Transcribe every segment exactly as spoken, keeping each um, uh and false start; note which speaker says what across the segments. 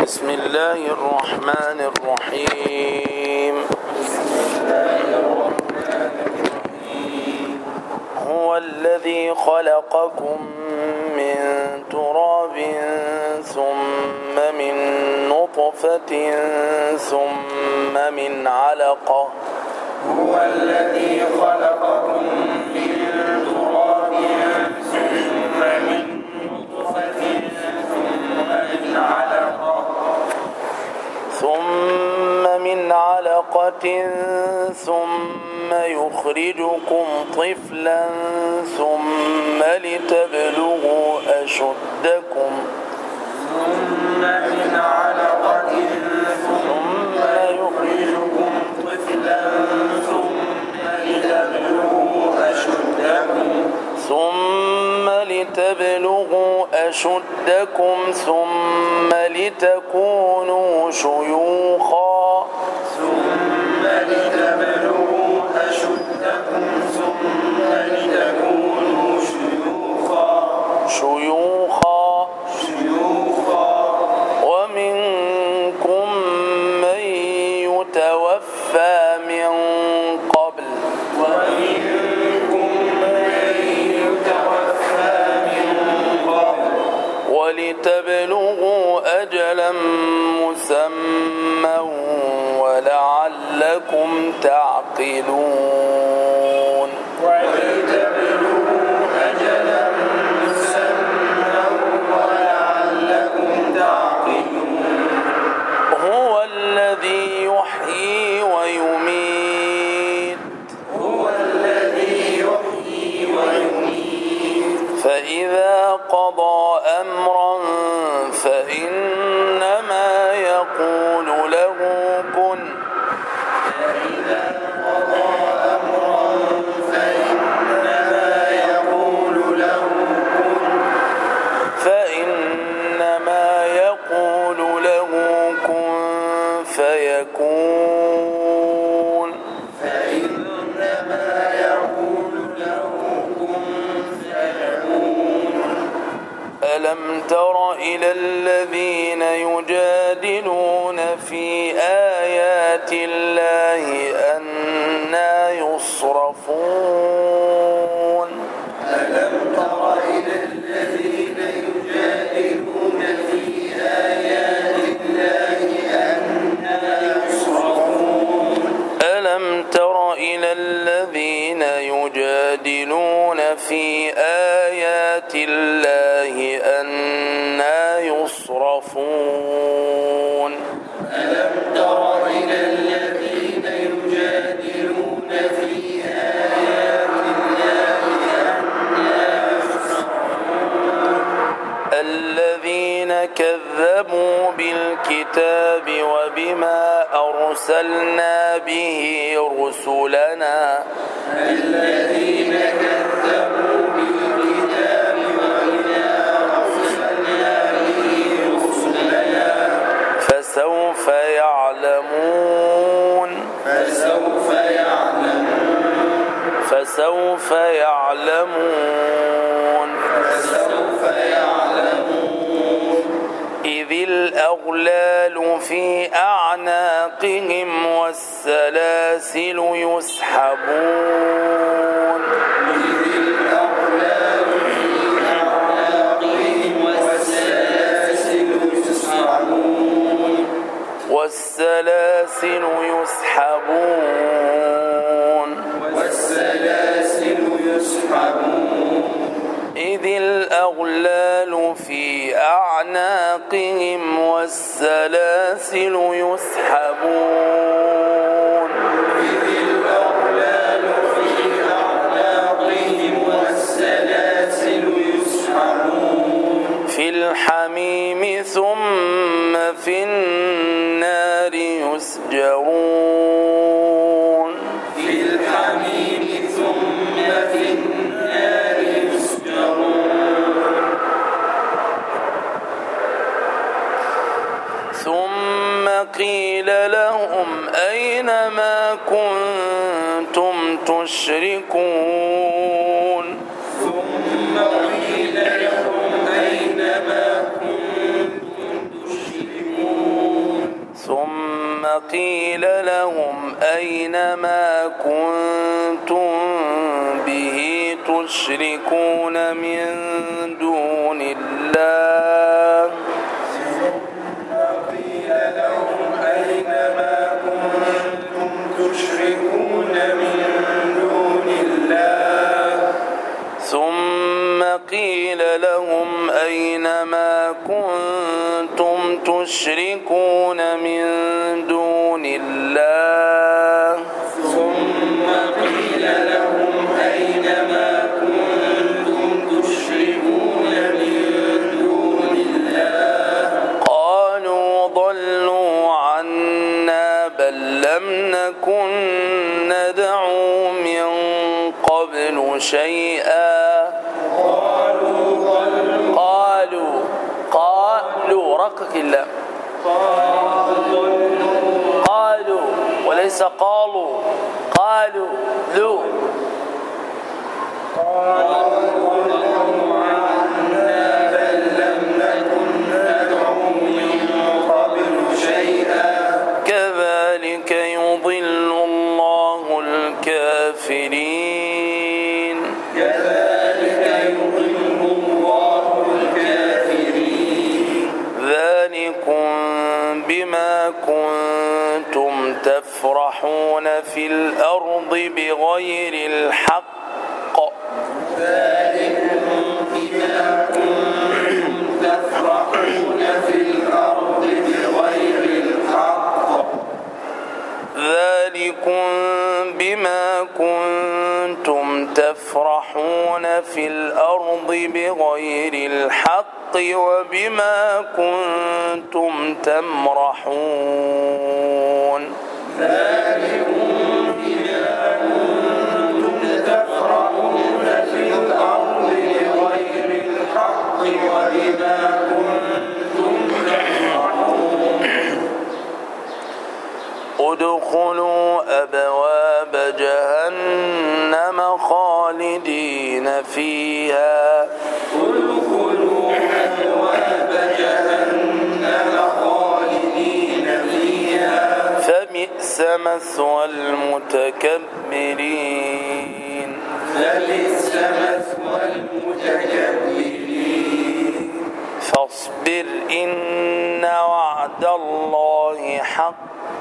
Speaker 1: بسم الله الرحمن الرحيم. هو الذي خلقكم من تراب ثم من نطفة ثم من علقة
Speaker 2: هو الذي خلقكم من تراب ثم من نطفة ثم من علقة
Speaker 1: ثم من علقة ثم يخرجكم طفلا ثم لتبلغوا أشدكم
Speaker 2: ثم من علقة ثم يخرجكم طفلا ثم لتبلغوا أشدكم
Speaker 1: ثم لتبلغوا أشدكم ثم لتكونوا شيوخا
Speaker 2: ثم لتبلغوا أشدكم ثم لتكونوا شيوخا
Speaker 1: شيوخا
Speaker 2: شيوخا
Speaker 1: ومنكم من يتوفى من قبل
Speaker 2: ومنكم من يتوفى من قبل
Speaker 1: ولتبلغوا أجلا مسمى ولعلكم تعقلون
Speaker 2: ولتبلغوا أجلا مسمى ولعلكم تعقلون
Speaker 1: هو الذي يحيي ويميت
Speaker 2: هو الذي يحيي ويميت
Speaker 1: فإذا قضى أمرا فإنما يقول له كن
Speaker 2: فإذا قضى أمرا فإنما يقول له كن
Speaker 1: فإنما يقول له كن فيكون
Speaker 2: فإنما يقول له كن فيكون
Speaker 1: ألم تر إلى الذين يجادلون في آيات الله أنى يصرفون
Speaker 2: ألم تر إلى الذين يجادلون في آيات الله أنى يصرفون
Speaker 1: ألم تر إلى الذين يجادلون في آيات الله أنى يصرفون
Speaker 2: ألم تر إلى الذين يجادلون في آيات الله أنى يصرفون
Speaker 1: الذين كذبوا بالكتاب وبما أرسلنا به رسلنا
Speaker 2: الذين كذبوا بالكتاب وبما أرسلنا به رسلنا
Speaker 1: فسوف يعلمون
Speaker 2: فسوف يعلمون
Speaker 1: فسوف يعلمون
Speaker 2: فسوف يعلمون
Speaker 1: إذ الأغلال في أعناقهم والسلاسل يسحبون
Speaker 2: إذ الأغلال في أعناقهم والسلاسل يسحبون
Speaker 1: والسلاسل يسحبون
Speaker 2: والسلاسل يسحبون
Speaker 1: إذ الأغلال في أعناقهم والسلاسل يسحبون
Speaker 2: إذ الأغلال في أعناقهم والسلاسل يسحبون
Speaker 1: في الحميم ثم في النار يسجرون
Speaker 2: في الحميم ثم في النار يسجرون
Speaker 1: ثم قيل لهم أين ما كنتم تشركون
Speaker 2: ثم قيل لهم أين ما كنتم تشركون
Speaker 1: قيل لهم أين ما كنتم به تشركون من دون الله
Speaker 2: قيل لهم أين ما كنتم تشركون من دون الله
Speaker 1: ثم قيل لهم أين ما كنتم تشركون من دون الله
Speaker 2: ثم قيل لهم أين ما كنتم تشركون من دون الله
Speaker 1: قالوا ضلوا عنا بل لم نكن ندعو من قبل شيئا
Speaker 2: قالوا ضلوا
Speaker 1: قالوا قالوا رقق الله قالوا وليس قالوا قالوا ذو
Speaker 2: بل لم نكن ندعو من قبل شيئا
Speaker 1: كذلك يضل الله الكافرين
Speaker 2: كذلك يضل الله الكافرين
Speaker 1: ذلكم بما كنتم تفرحون في الأرض بغير الحق
Speaker 2: ذلكم بما كنتم تفرحون في الأرض بغير الحق
Speaker 1: ذلكم بما كنتم تفرحون في الأرض بغير الحق وبما كنتم تمرحون
Speaker 2: ذلكم بما كنتم تفرحون في الأرض بغير الحق وبما كنتم تفرحون
Speaker 1: ادخلوا أبواب جهنم خالدين فيها
Speaker 2: ادخلوا أبواب جهنم خالدين فيها
Speaker 1: فبئس مثوى المتكبرين
Speaker 2: فبئس مثوى المتكبرين
Speaker 1: فاصبر إن وعد الله حق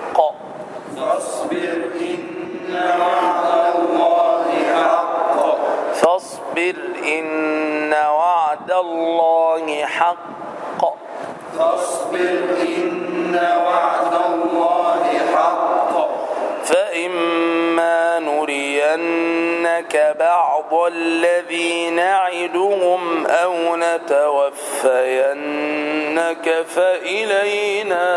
Speaker 2: فاصبر إن وعد الله حق
Speaker 1: فاصبر إن وعد الله حق
Speaker 2: فاصبر إن وعد الله حق
Speaker 1: فإما نرينك بعض الذي نعدهم أو نتوفينك فإلينا